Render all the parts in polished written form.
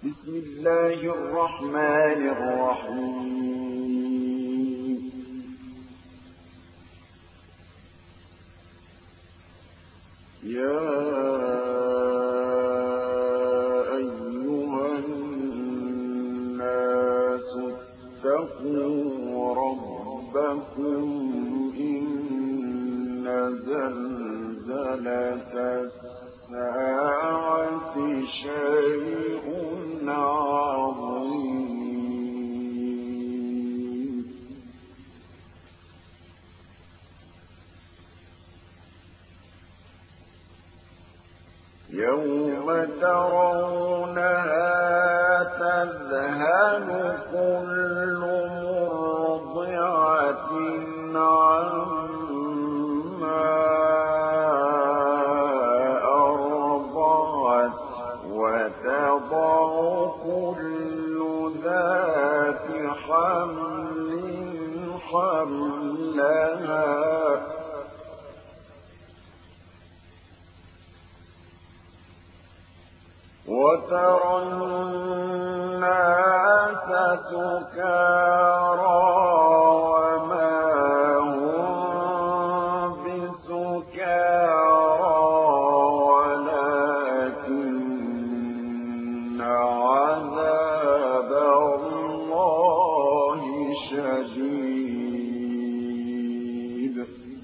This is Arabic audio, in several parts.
بسم الله الرحمن الرحيم. يا أيها الناس اتقوا ربكم إن زلزلة الساعة شيء عظيم. يوم ترونها تذهل كل مرضعة عما أرضعت وتضع كل ذات حمل حملها وترى الناس سكارى وما هم بسكارى ولكن عذاب الله شديد.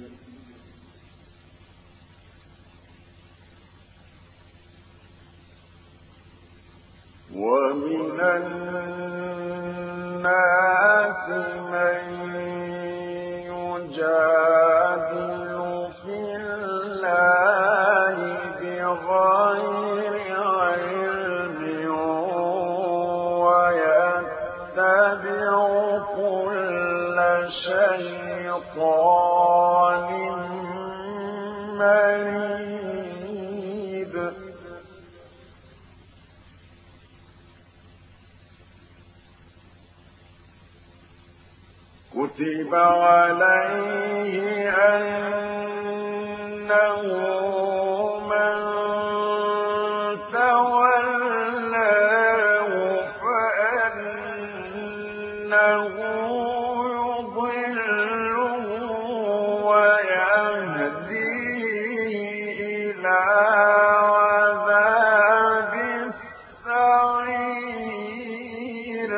ومن الناس من يجادل في الله بغير علم ويتبع كل شيطان مريد. كتب عليه أنه من تولاه فأنه يضله ويهديه إلى عذاب السعير.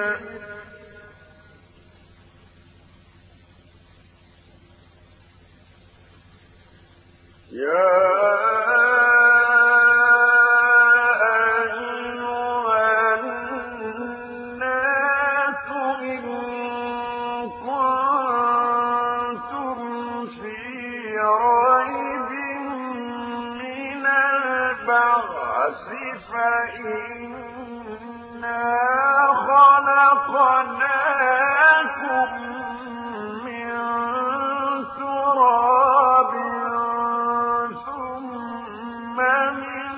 يا أيها الناس إن كنتم في ريب من البعث فإنا خلقناكم من تراب من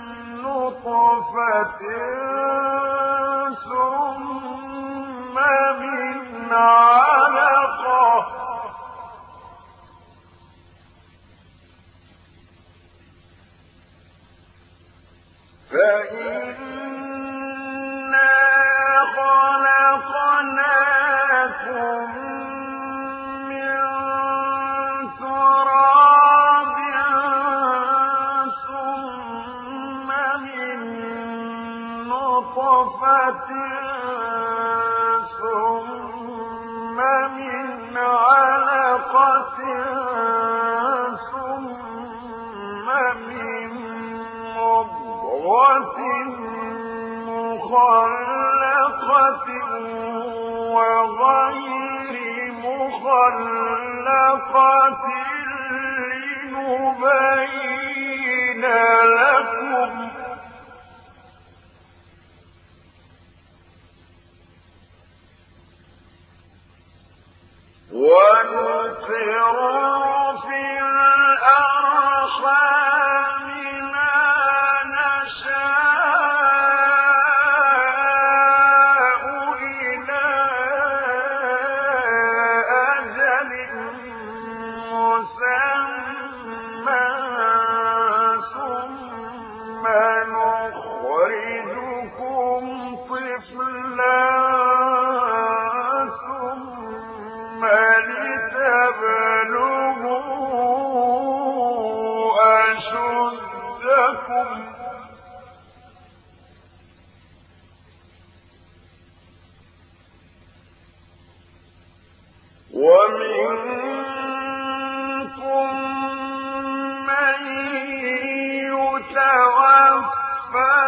نطفة ثم من علقة فإنا خلقناكم من تراب ثم من نطفة ثم من علقة ثم من مضغة مخلقة وغير مخلقة لنبين لكم ونقر في الأرحام ما نشاء إلى أجل مسمى ثم نخرجكم ومنكم من يتوفى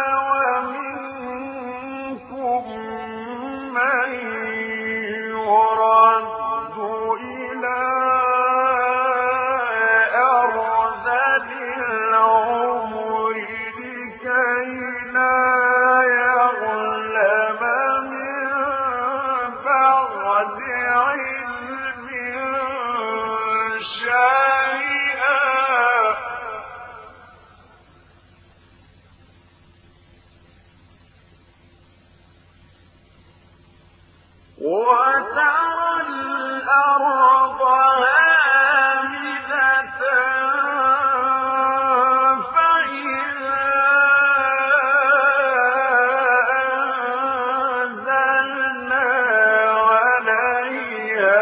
ومنكم من يرد إلى أرذل العمر لكي لا يعلم من بعد علم شيئا وترى الأرض هامدة فإذا أنزلنا عليها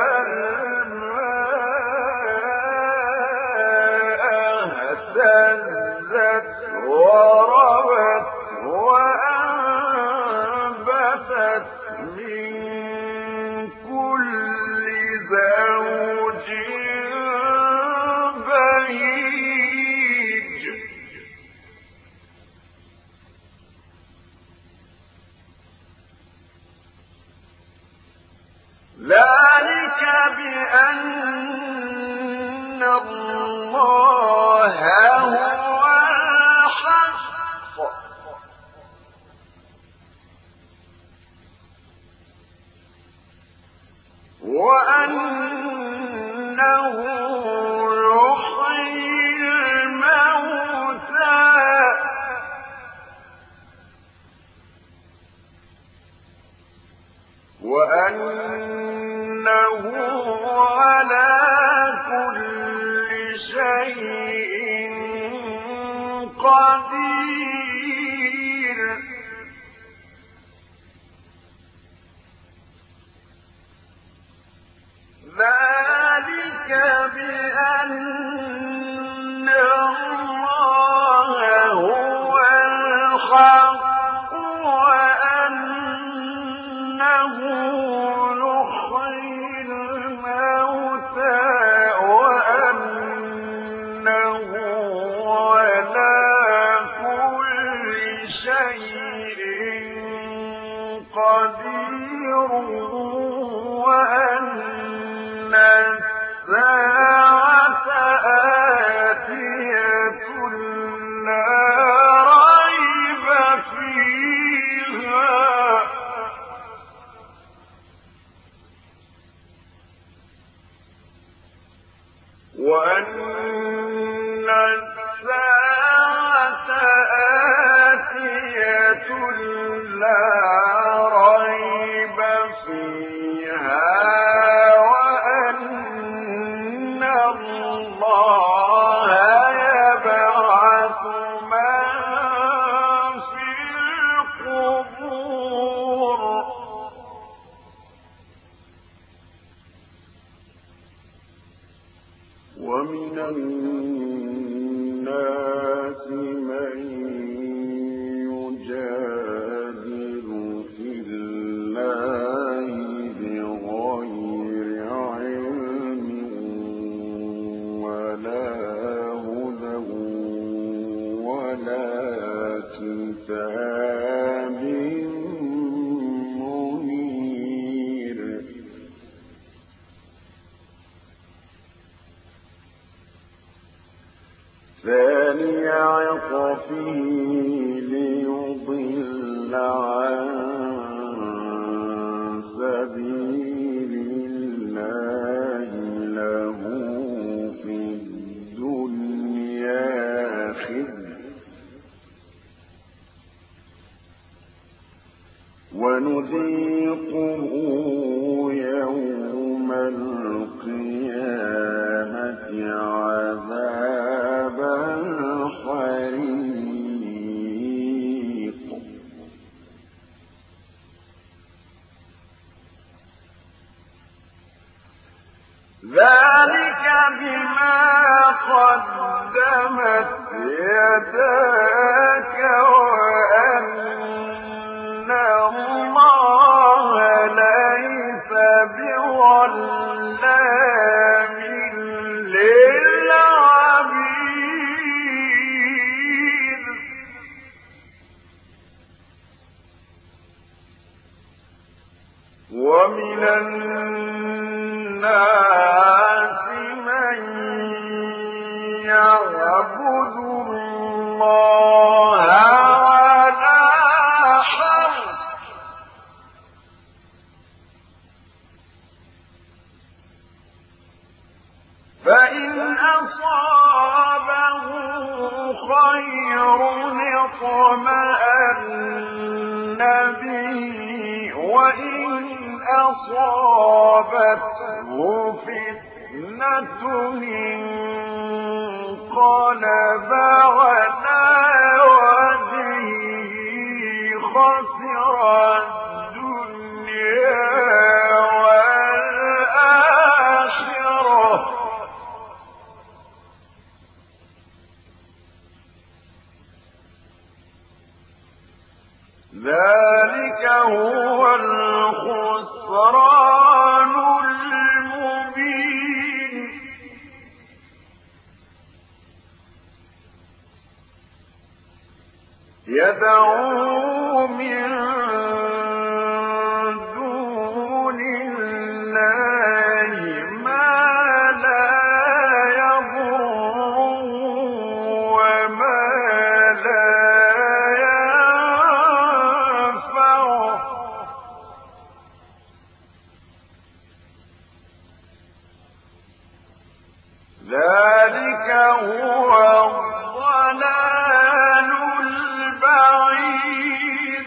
الماء اهتزت وربت وأنبتت من كل زوج بهيج ذلك بأن الله هو الحق وأنه يحيي الموتى وأنه على كل شيء قدير ذلك بأن الله هو الحق وأنه يحيي الموتى وأنه على كل شيء قدير وأن الساعة آتية لا ريب فيها وأن الساعة آتية لا ريب فيها وأن الله يبعث من في القبور ومن الناس من يجادل في الله بغير علم ولا هدى ولا كتاب منير ثاني عطفه ليضل عن سبيل الله له في الدنيا خزي ونذيقه يوم القيامة عذاب الحريق ذلك بما قدمت يداك وأن الله ليس بظلام ومن الناس من يعبد الله على حرف فإن أصابه خير اطمأن به وإن أصابته فتنة انقلب على وجهه خسر الدنيا والآخرة ذلك هو الخسران المبين يدعو من دون الله ما لا يضره وما لا ذلك هو الضلال البعيد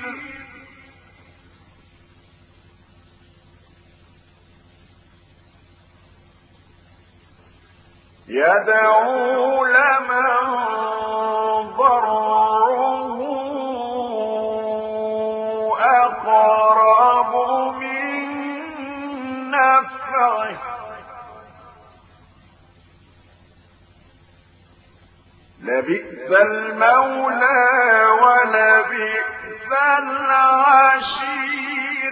يدعو لمن ضره أقرب من نفعه لبئس المولى ولبئس العشير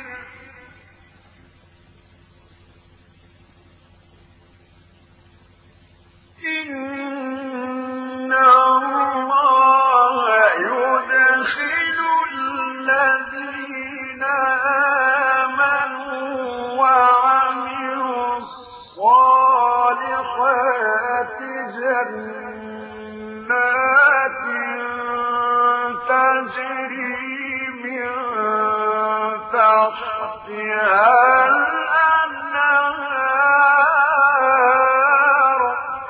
إن الله يدخل الذين آمنوا وعملوا الصالحات جنات تجري من تحتها الأنهار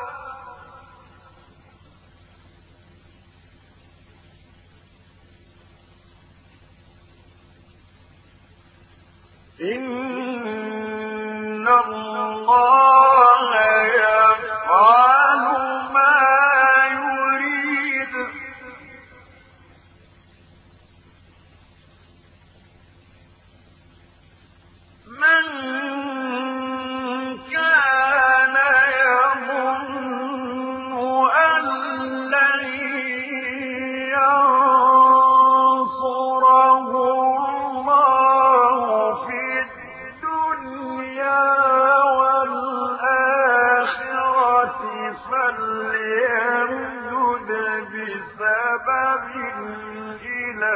إن الله يفعل ما يريد من كان يظن أن لن ينصره الله في الدنيا والآخرة فليمدد بسبب إلى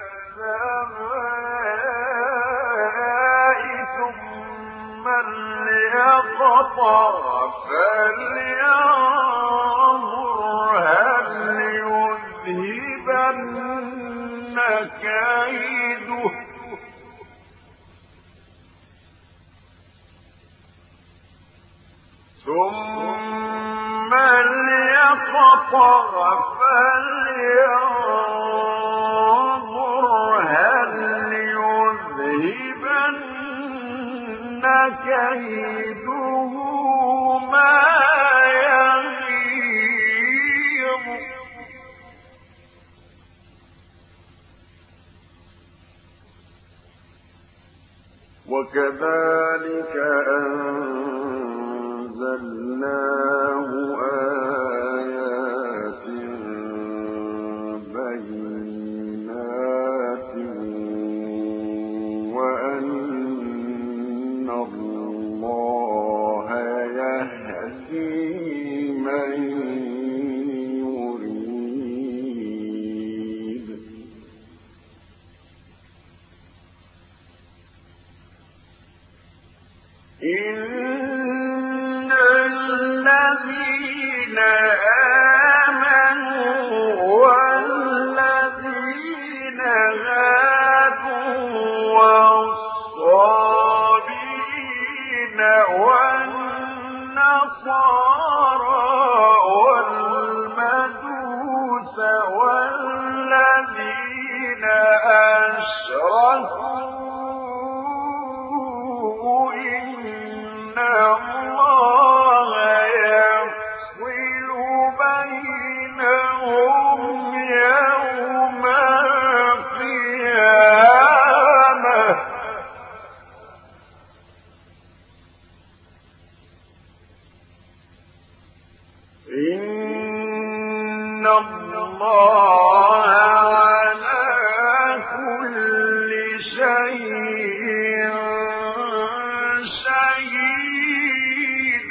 السماء ثم ليقطع فلينظر هل يذهبن كيده ثم ليقطع فلينظر هل يذهبن كيده ما يغيظ وكذلك أنزلناه آيات بينات وأن الله يهدي من يريد إن الذين آمنوا والذين هادوا والصابئين والنصارى والمجوس والذين أشركوا إن الله يفصل بينهم يوم القيامة إن الله على كل شيء شهيد.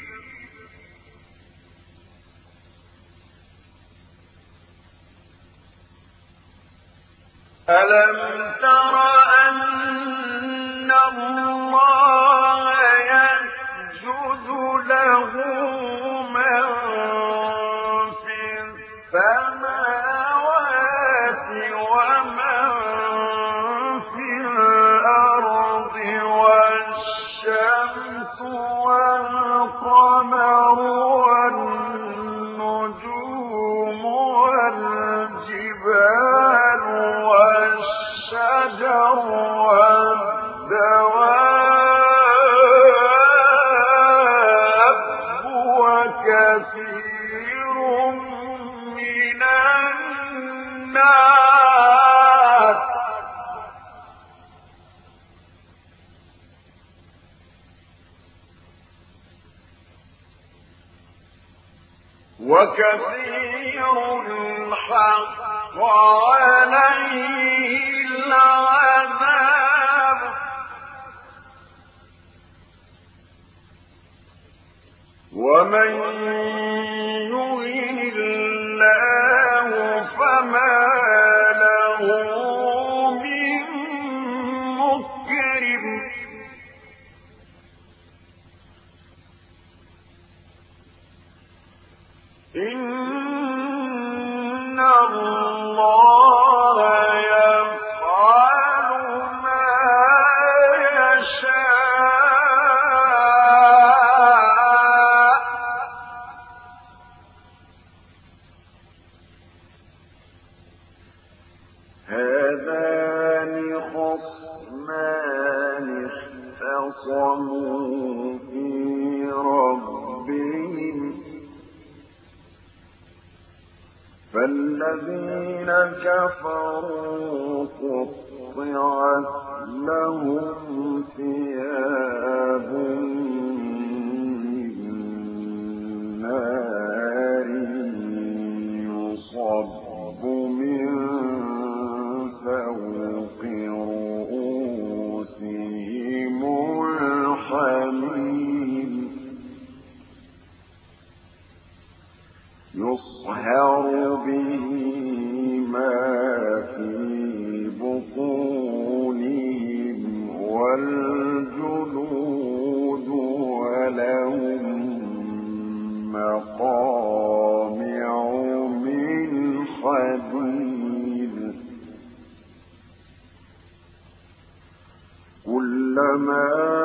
ألم تر أن الله يسجد له من في السماوات ومن في الأرض والشمس والقمر والنجوم والجبال والشجر والدواب وكثير من الناس حق عليه العذاب ومن يهن الله فما له من مكرم إن الله يفعل ما يشاء هذان خصمان اختصموا في ربهم فالذين كفروا قطعت لهم ثياب من نار يصب من فوق رؤوسهم الحميم يصهر به ما في بطونهم والجلود ولهم مقامع من حديد كلما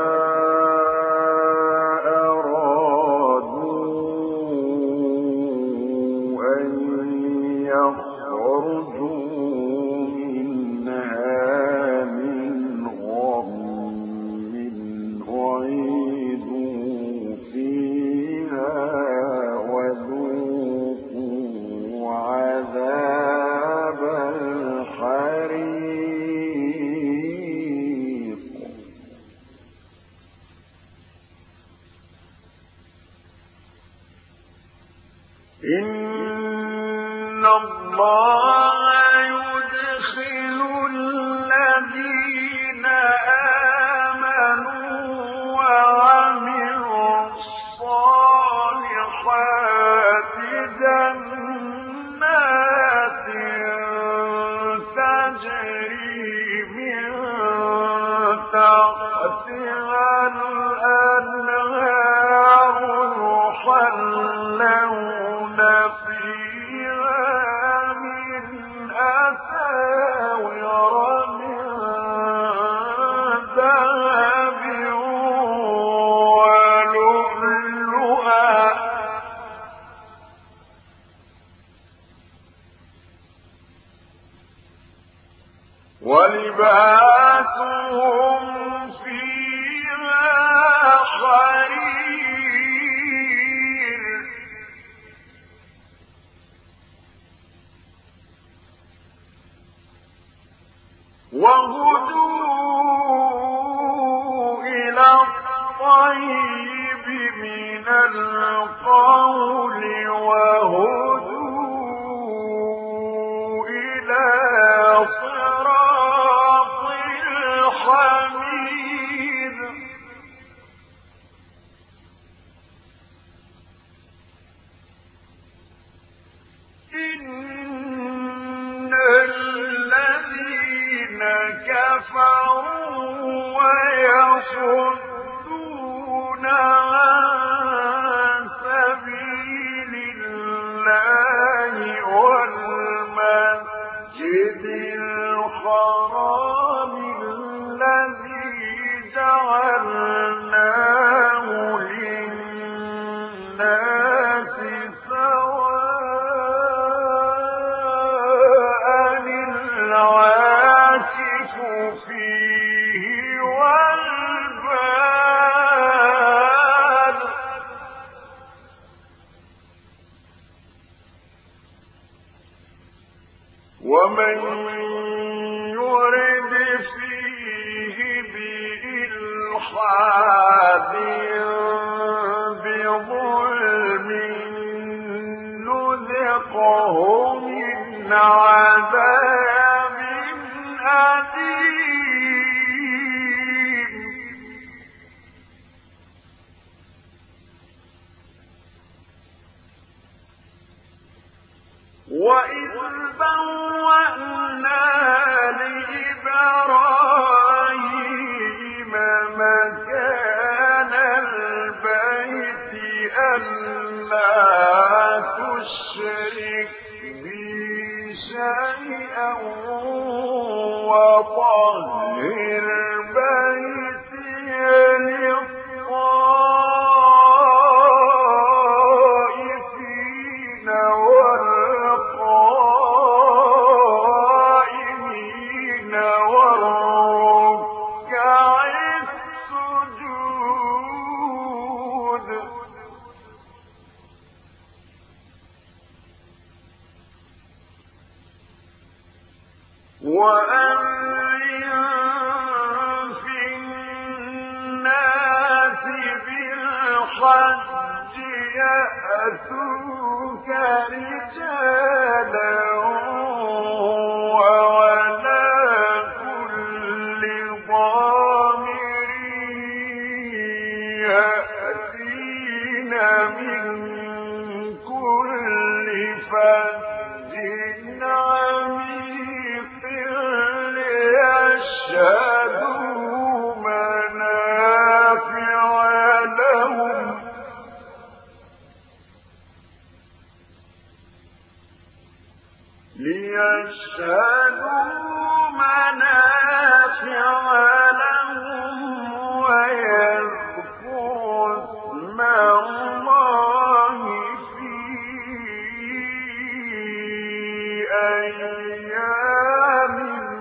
إن الله يدخل الذين آمنوا وعملوا الصالحات جنات تجري من تحتها الأنهار ولباسهم فيها حرير وهدوا إلى الطيب من القول وهدوا إلى صراط الحميد إن الذين كفروا ويصدون عن سبيل الله والمسجد الحرام الذي جعلناه للناس العاكف فيه والباد ومن يرد فيه بإلحاد بظلم نذقه من عذاب أليم وإذ بوأنا لإبراهيم مكان البيت ألا تشرك بي شيئا وطهر بيتي للطائفين والقائمين والركع السجود وأذن في الناس بالحج يأتوك رجالا وعلى كل ضامر يأتين من كل فج عميق ليشهدوا منافع لهم ويذكروا اسم الله في أيام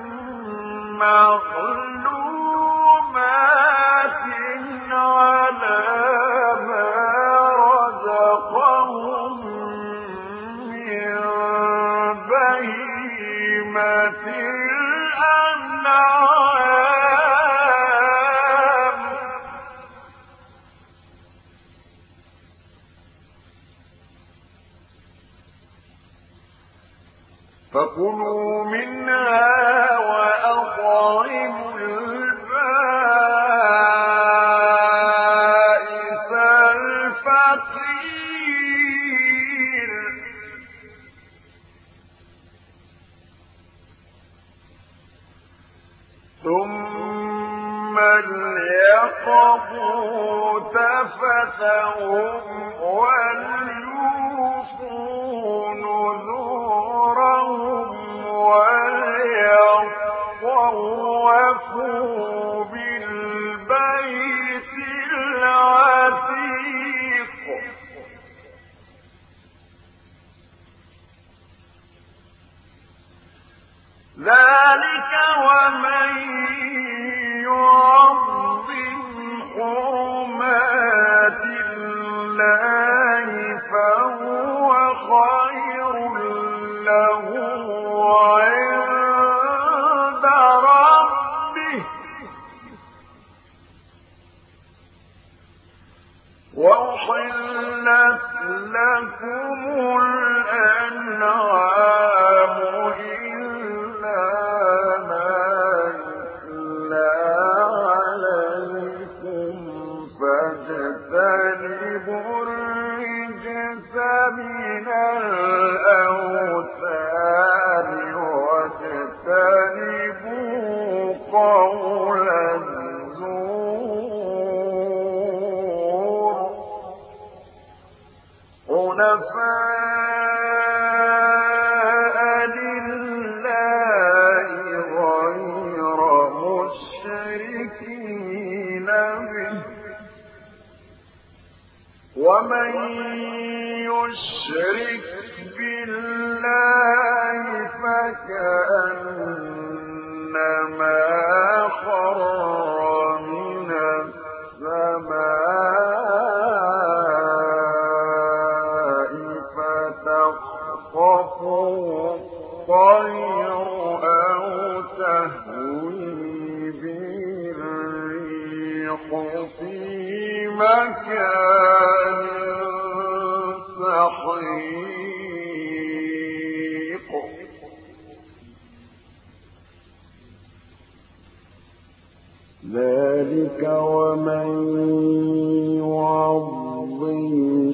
معلومات على ما رزقهم من بهيمة الأنعام فكلوا منها وأطعموا البائس الفقير ثم ليقضوا تفثهم وليوفوا نذورهم وليطوفوا بالبيت العتيق ذلك ومن يعظم حرمات الله فهو خير له عند ربه وأحلت لكم الأنعام إلا ما يتلى عليكم فاجتنبوا الرجس من الأوثان واجتنبوا قول الزور حنفاء لله غير مشركين به ومن يشرك بالله فكأنما خر من السماء فتخطفه الطير أو تهوي به الريح في مكان سحيق ذلك ومن يعظم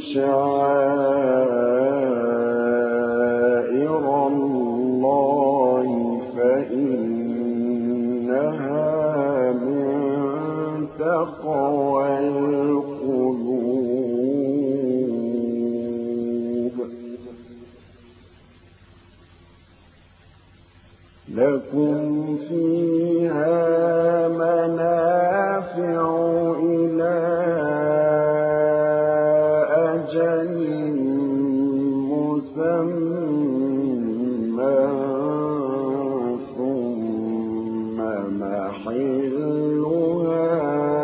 شعائر الله فإنها من تقوى القلوب لكم فيها منافع إلى أجل مسمى ثم محلها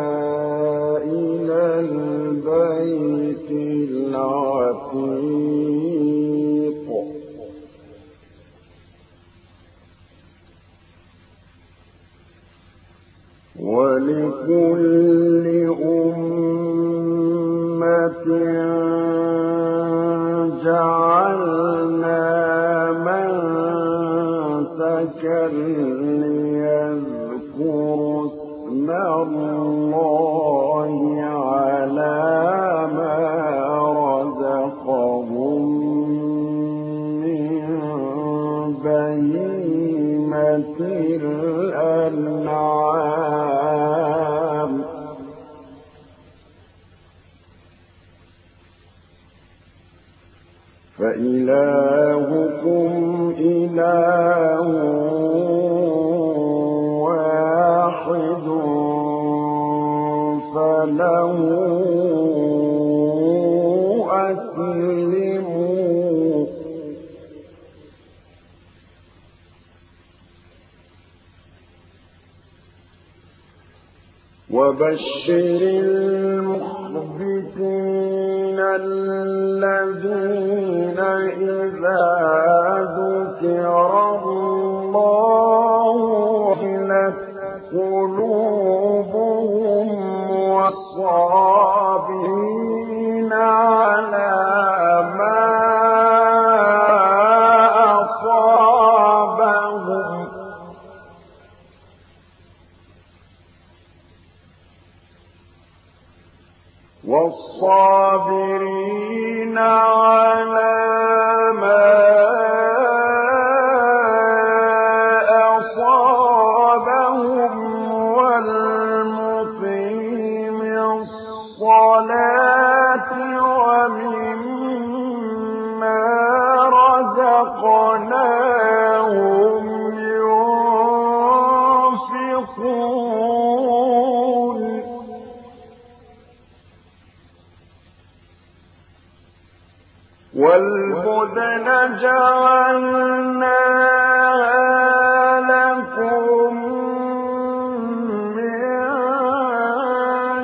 إلى البيت العتيق ولكل أمة جعلنا منسكا ليذكروا اسم الله على ما رزقهم من بهيمة الأنعام فإلهكم إله واحد فله أسلموا وبشر المخبتين الذين إذا ذكر الله وجلت قلوبهم والصابرين على ما أصابهم والصابرين على ما أصابهم والمقيم الصلاة ومما رزقناهم ينفقون والبدن جعلناها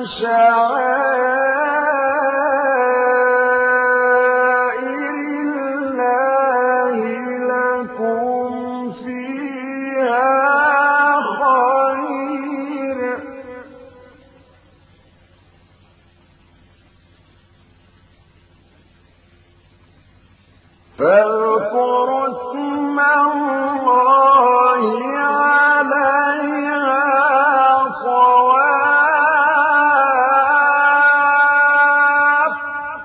شعائر الله لكم فيها خير فاذكروا اسم الله عليها صواف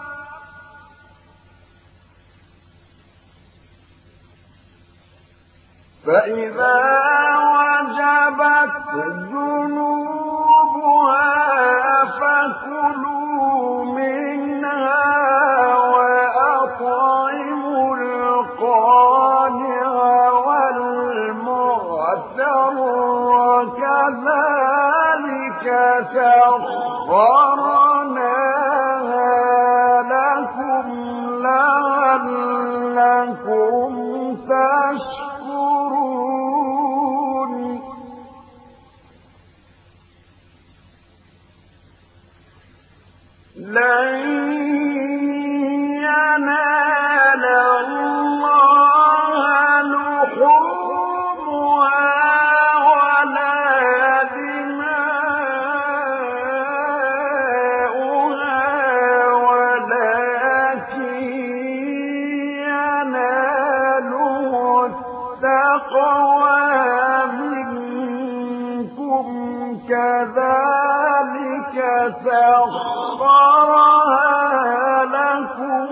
فإذا وجبت جنوبها فكلوا منها وأطعموا القانع والمعتر كذلك سخرناها لكم لعلكم تشكرون لن ينال الله لحومها ولا دماؤها ولكن يناله التقوى منكم كذلك سخرها لكم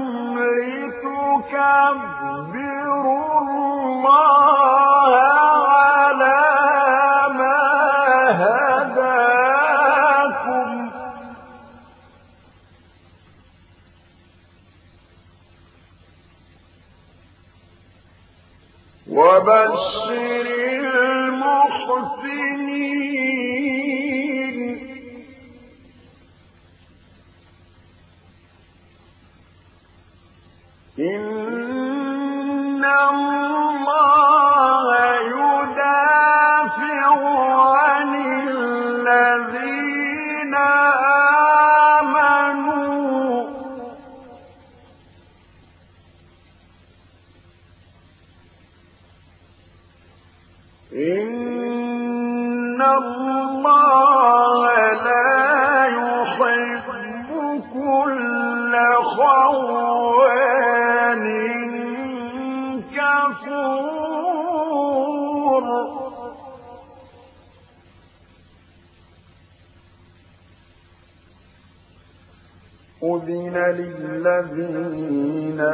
لتكبروا الله على ما هداكم وبشر المحسنين إن الله يدافع عن الذين آمنوا إن الله لا يحب كل خوان كفور أذن للذين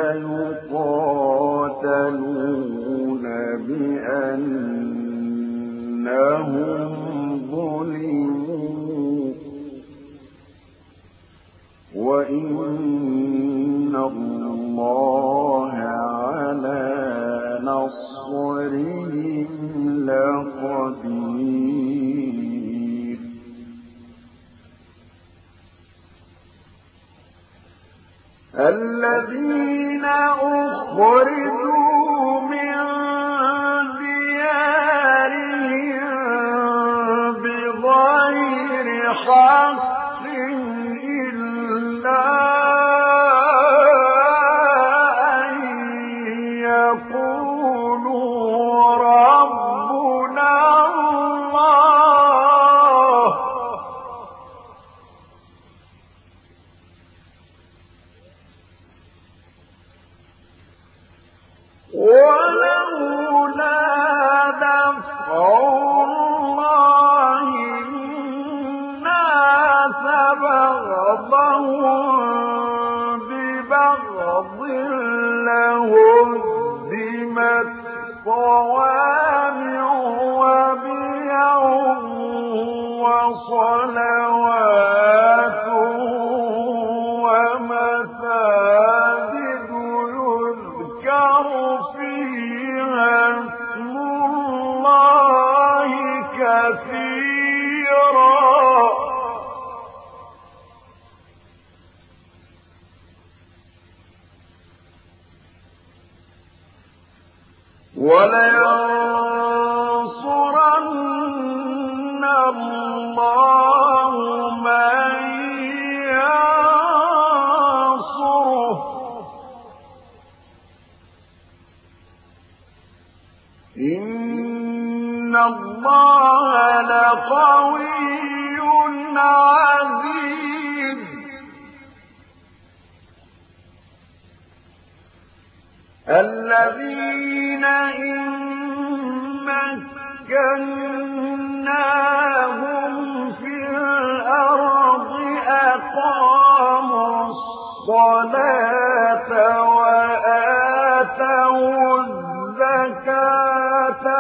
يقاتلون بأنهم ظلموا وإن الله على نصرهم لقدير الذين أخرجوا من ديارهم بغير حق إلا أن يقولوا ربنا الله ولولا دفع الله الناس بعضهم ببعض لهدمت صوامع وبيع وصلوات ومساجد يذكر فيها اسم الله كثيرا ولينصرن الله من لقوي عزيز الذين إن مكناهم في الأرض أقاموا الصلاة وآتوا الزكاة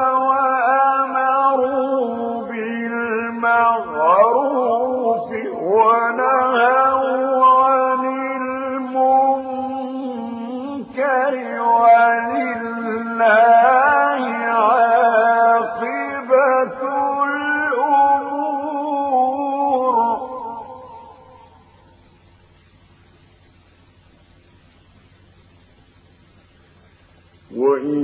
وأمروا بالمعروف ونهوا عن المنكر ولله عاقبة الأمور وإن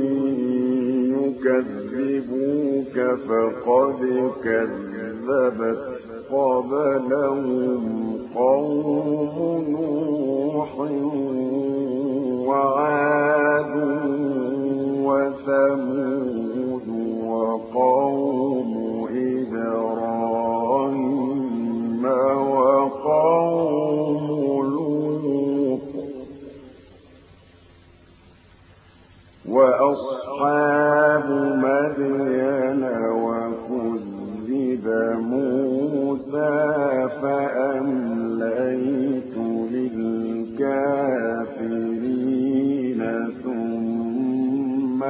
يكذبوك فقد كذبت قبلهم قوم نوح وعاد وثمود وقوم إبراهيم وقوم لوط وأصحاب مدين وكذب موسى فأمليت للكافرين ثم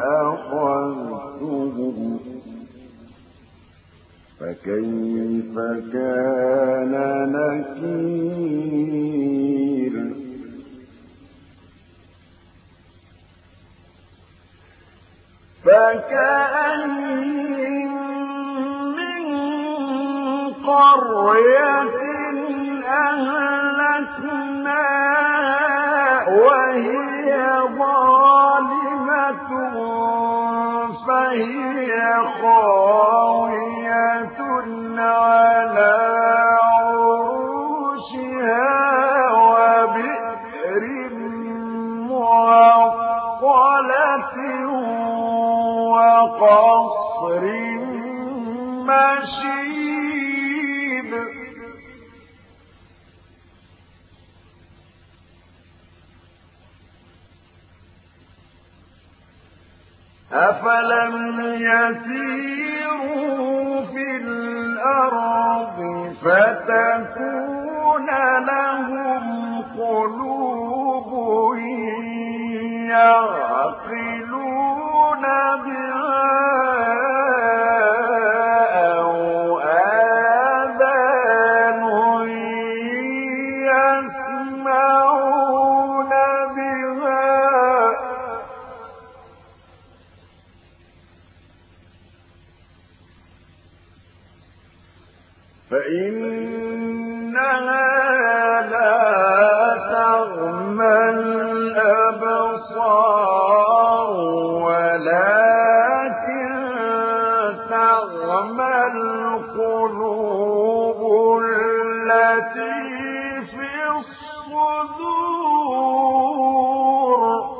أخذتهم فكيف كان نكير فكأين من قرية أهلكناها وهي ظالمة فهي خاوية على عروشها وبئر معطلة وقصر مشيد أفلم يسيروا في الأرض فتكون لهم قلوب يعقلون بها أو آذان يسمعون بها فإنها لا تعمى الأبصار ولكن تعمى القلوب التي في الصدور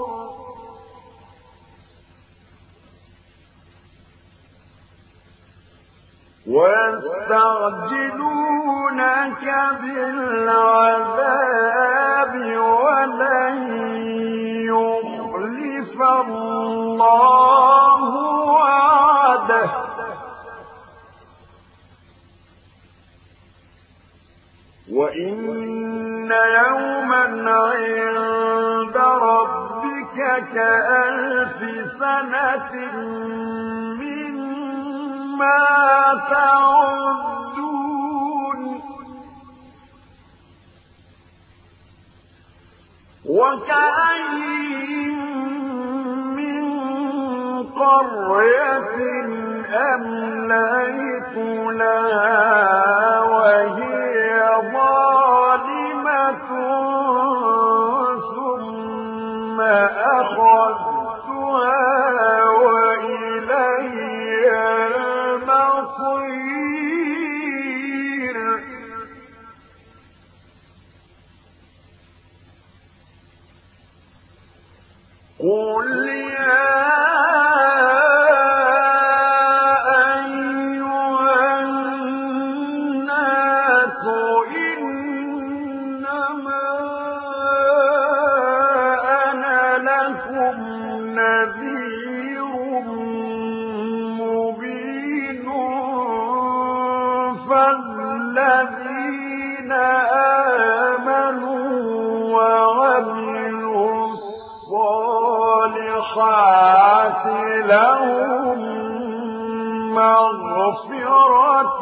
ويستعجلونك بالعذاب ولن يخلف الله وعده وإن يوما عند ربك كألف سنة مما تعدون وكأين من قرية أمليت لها وهي ظالمة ثم أخذتها وإلي المصير قل يا أيها فالذين آمنوا وعملوا الصالحات لهم مغفرة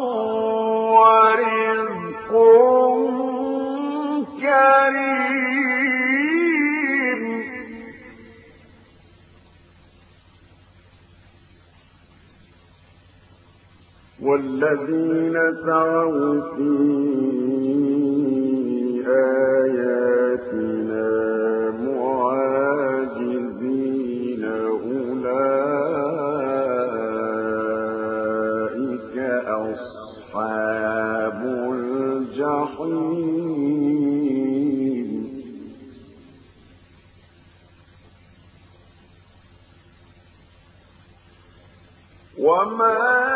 ورزق كريم والذين سعوا في آياتنا معاجزين أولئك أصحاب الجحيم وما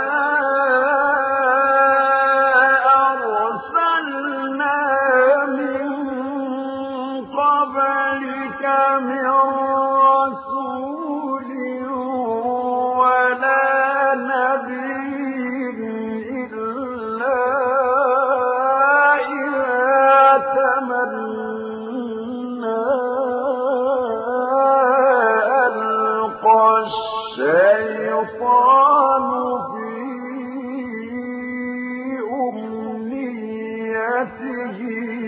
أرسلنا من قبلك من رسول ولا نبي إلا إذا تمنى ألقى الشيطان في أمنيته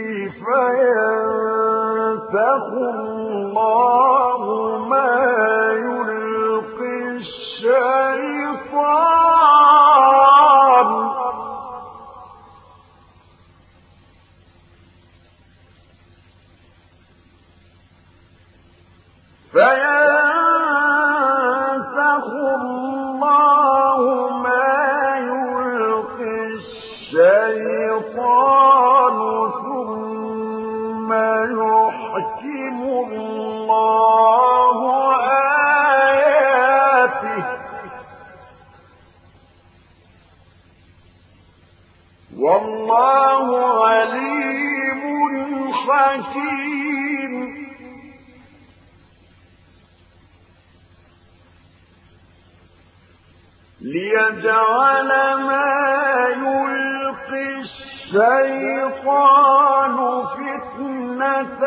فينسخ الله ما يلقي الشيطان ثم يحكم الله آياته والله عليم حكيم ليجعل ما يلقي الشيطان فتنة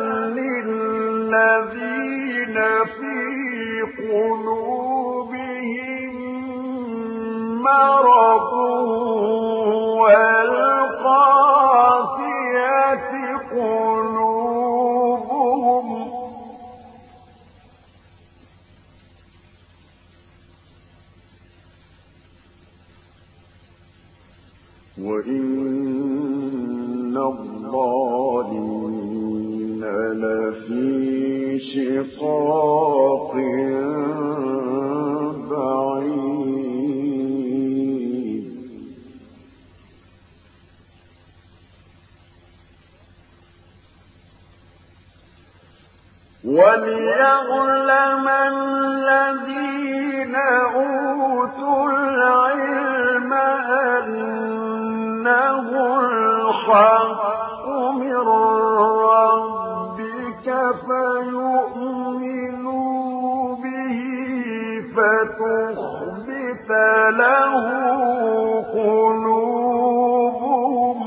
للذين في قلوبهم مرض والقاسية قلوبهم وإن الظالمين لفي شقاق بعيد وليعلم الذين أوتوا العلم أنه الحق من ربك فيؤمنوا به فتخبت له قلوبهم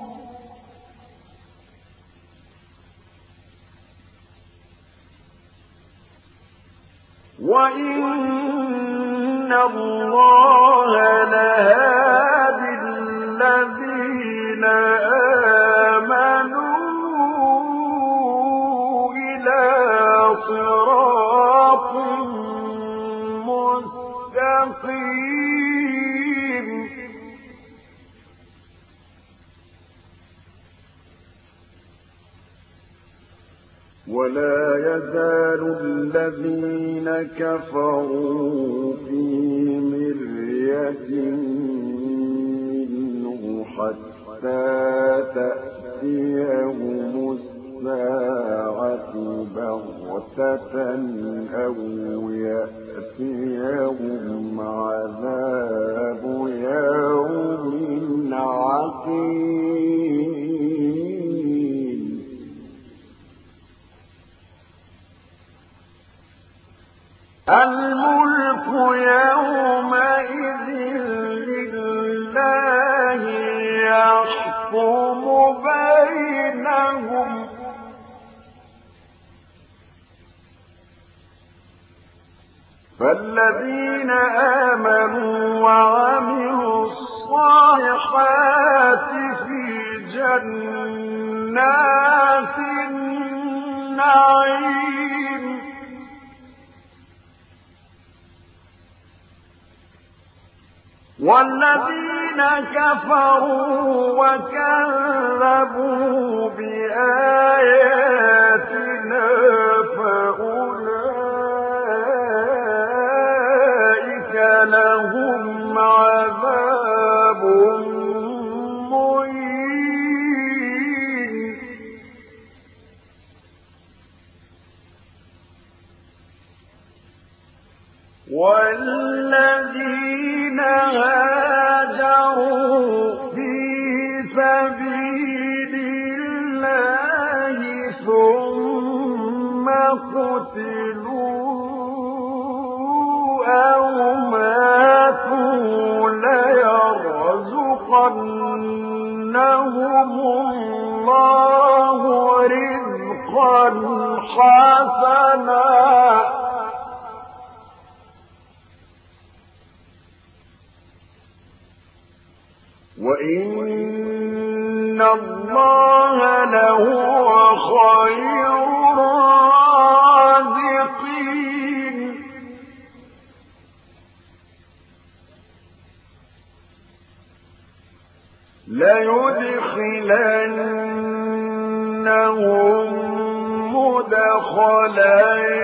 وإن الله لهادي الذين آمنوا إلى صراط مستقيم ولا يزال الذين كفروا في مرية منه حتى تأتيهم الساعة بغتة أو يأتيهم عذاب يوم عقيم الملك يومئذ لله الله يحكم بينهم فالذين آمنوا وعملوا الصالحات في جنات النعيم والذين كفروا وكذبوا بآياتنا فأولئك لهم عذاب مهين والذين هاجروا في سبيل الله ثم قتلوا أو ماتوا ليرزقنهم الله رزقا حسنا وإن الله لهو خير الرازقين ليدخلنهم مدخلا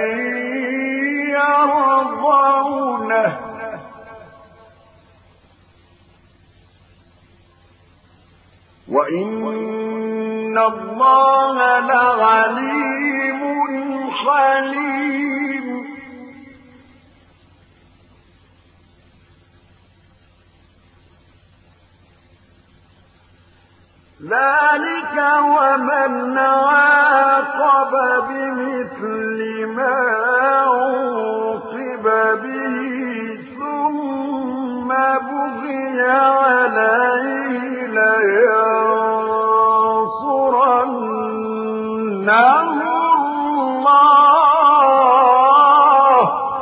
يرضونه وإن الله لعليم حليم ذلك ومن عاقب بمثل ما عوقب به ثم بغي عليه لينصرنه الله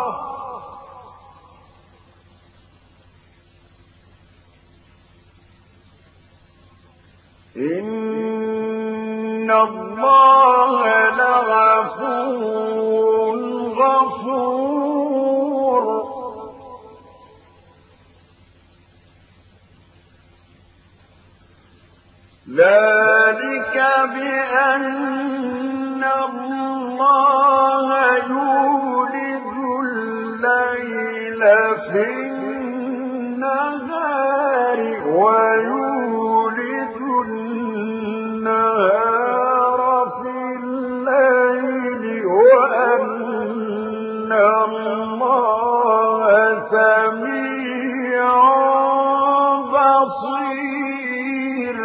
إن الله لغفور غفور ذلك بأن الله يولج الليل في النهار ويولج النهار في الليل وأن الله سميع بصير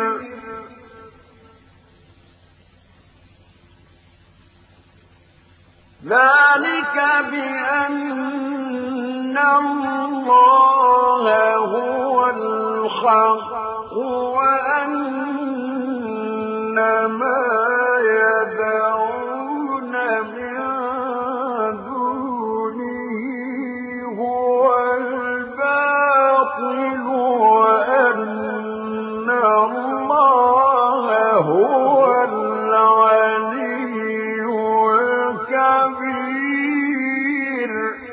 ذلك بأن الله هو الحق وأن ما يدعون من دونه هو الباطل وأن الله هو العلي الكبير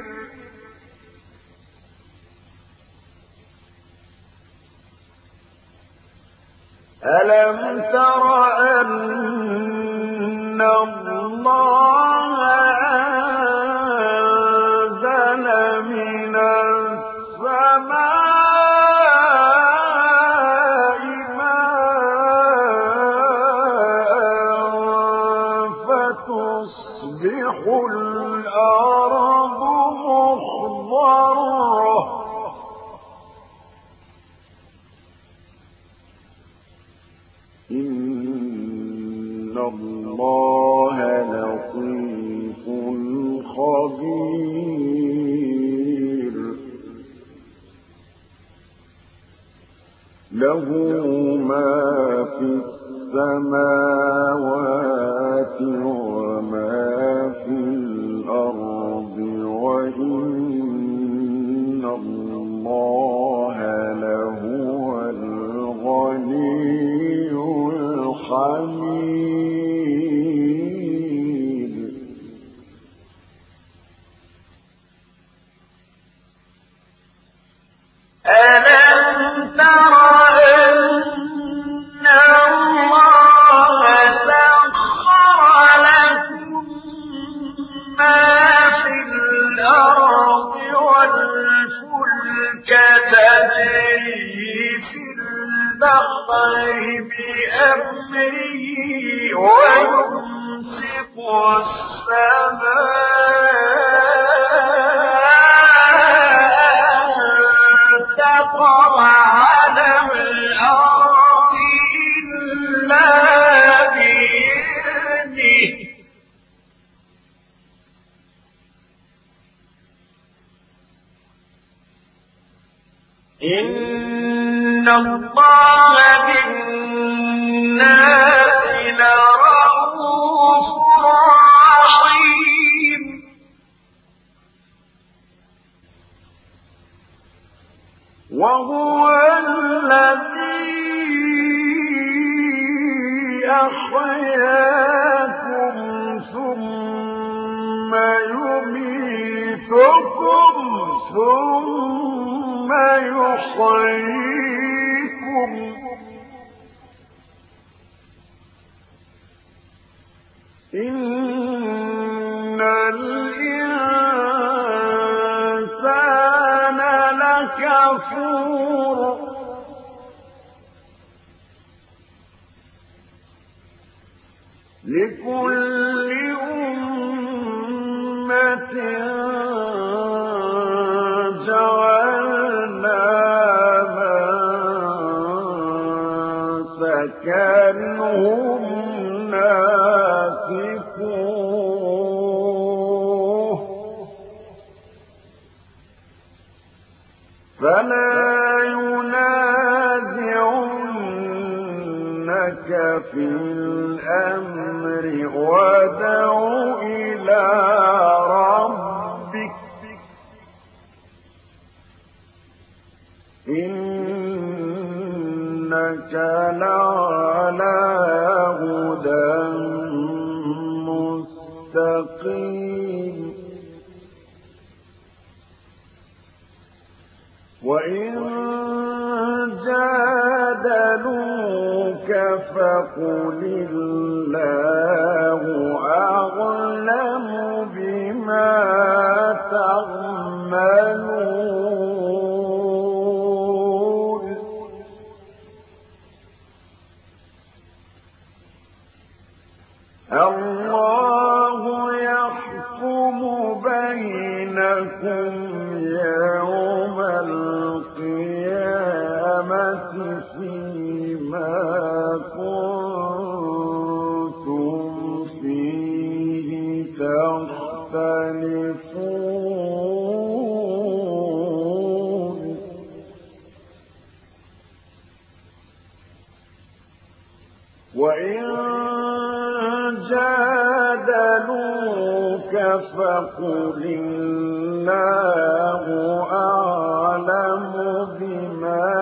ألم تر أن الله أنزل من السماء ماء فتصبح الأرض مخضرة إن الله لطيف خبير له ما في السماوات وما في الأرض وإن الله لهو الغني الحميد. ألم تر أن الله سخر لكم ما في الأرض والفلك تجري في البحر بأمره ويمسك السماء تقع على الأرض إلا بإذنه إن الله بالناس لرءوف رحيم. وهو الذي أحياكم ثم يميتكم ثم يحييكم إن الإنسان لكفور. لكل أمة جعلنا منسكا هم ناسكوه فلا ينازعنك في الأمر وادع إلى ربك إنك لعلى هدى مستقيم. وإن جادلوك فقل الله أعلم بما تعملون. الله يحكم بينكم يوم القيامة فيما كنتم فيه تختلفون. وإن جادلوك فقل الله أعلم بما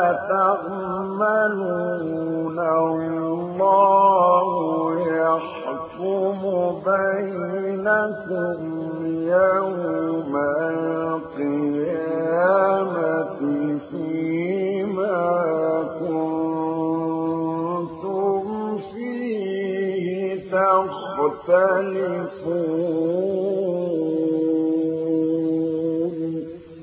تعملون. الله يحكم بينكم يوم القيامة فيما كنتم فيه تختلفون.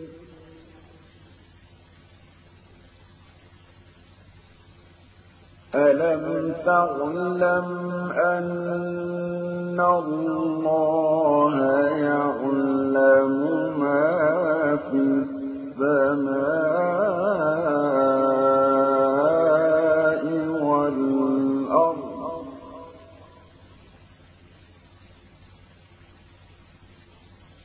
ألم تعلم أن الله يعلم ما في السماء والأرض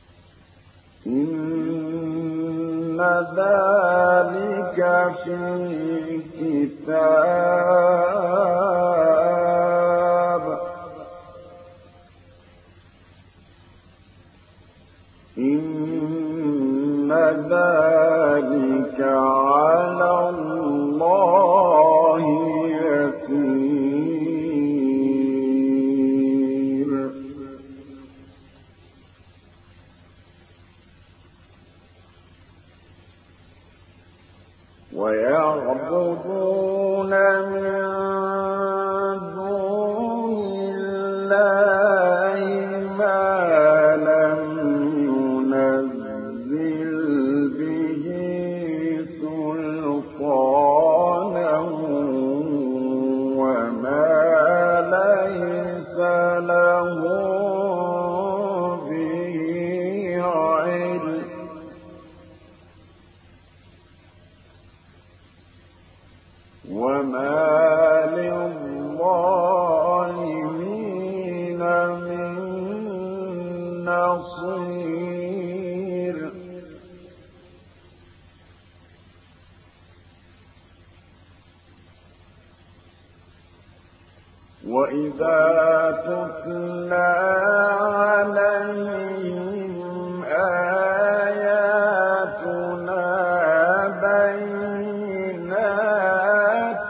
إن ذلك في الكتاب إن ذلك على الله يسير ويعبدون من دون الله ما لم ينزل به سلطانا وما ليس لهم به علم وما للظالمين من نصير وإذا تتلى عليهم آياتنا بينات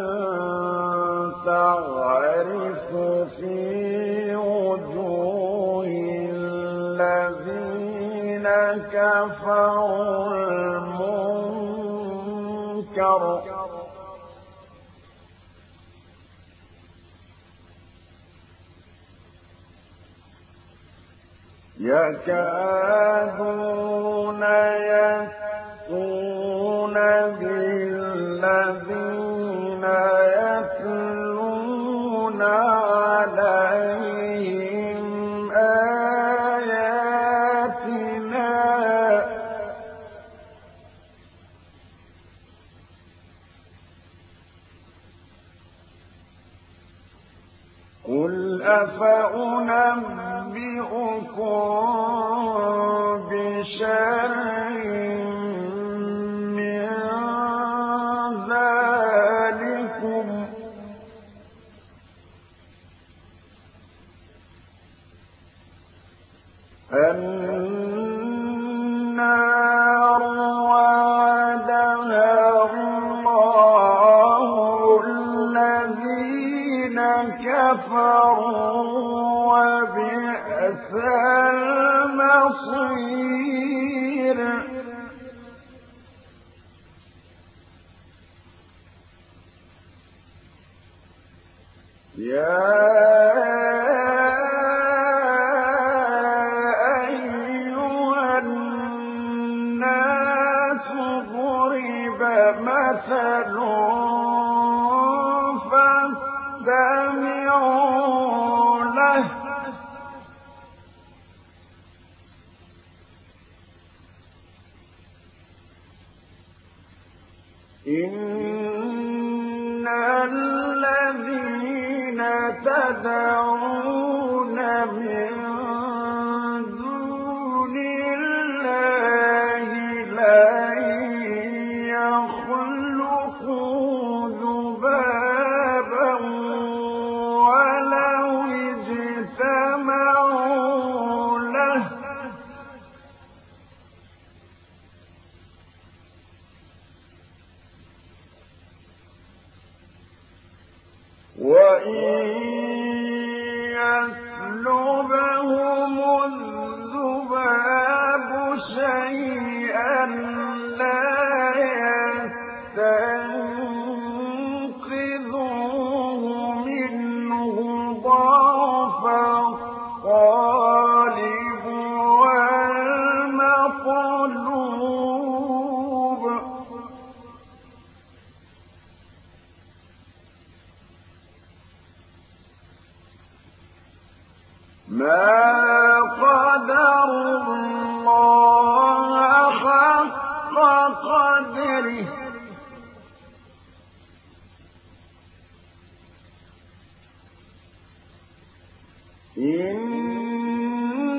تعرف في وجوه الذين كفروا المنكر يكادون يسطون بالذين يتلون عليهم آياتنا قل أفأنبئكم بشر من ذلكم النار وعدها الله الذين كفروا وبئس المصير يا أيها الناس ضرب مثل فاستمعوا له إن الذين تدعون من دون الله لا يخلقوا ذبابا ولو اجتمعوا له وإن يسلبهم الذباب شيئا لا يستنقذوه منه ضعف الطالب والمطلوب ما قدروا الله حق قدره إن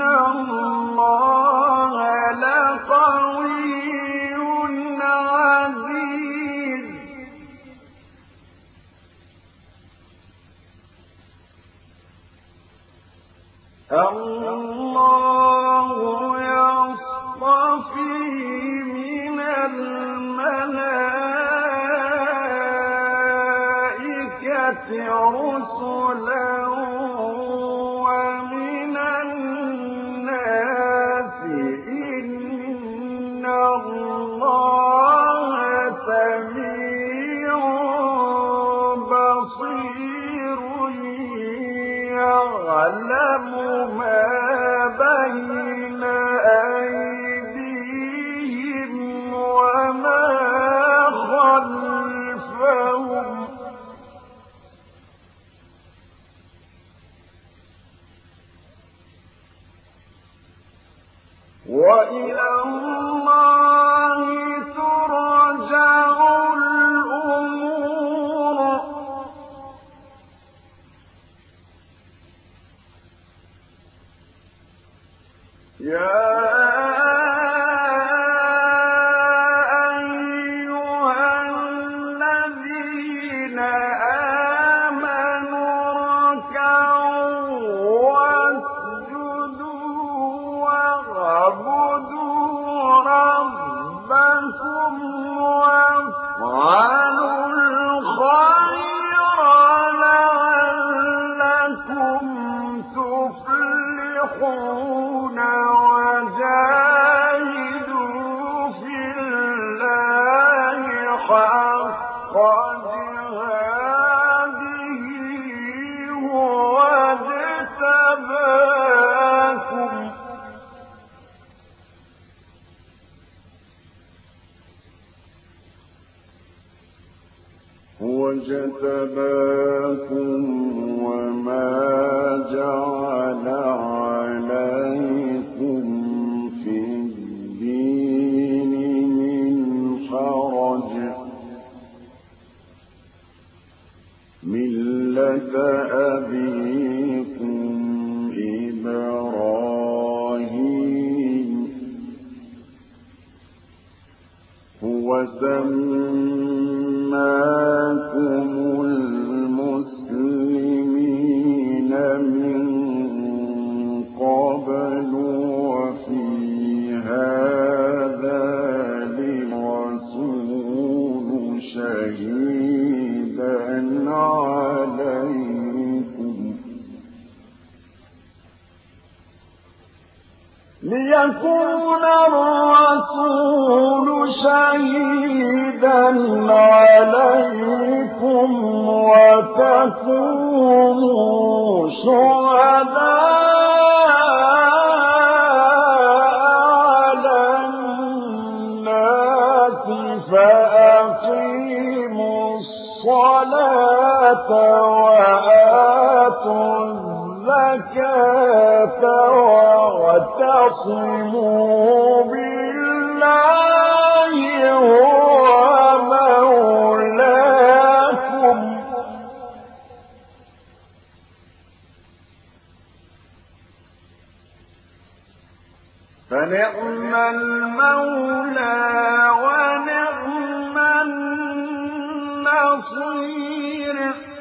الله لقوي عزيز الله يصطفي من الملائكة رسلا ومن الناس إن الله سميع بصير يعلم ما بين أيديهم وما خلفهم وإلى الله ترجع الأمور يا أيها الذين آمنوا اركعوا واسجدوا واعبدوا ربكم وافعلوا الخير لعلكم تفلحون وجاهدوا في الله حق جهاده هو اجتباكم وما جعل عليكم في الدين من حرج ملة أبيكم إبراهيم هو سماكم المسلمين من قبل وفي هذا للرسول شهيدا عليكم ليكون الرسول شهيدا عليكم وتكونوا شهداء على الناس فأقيموا الصلاة وآتوا الزكاة واعتصموا بالله هو مولاكم فنعم المولى ونعم النصير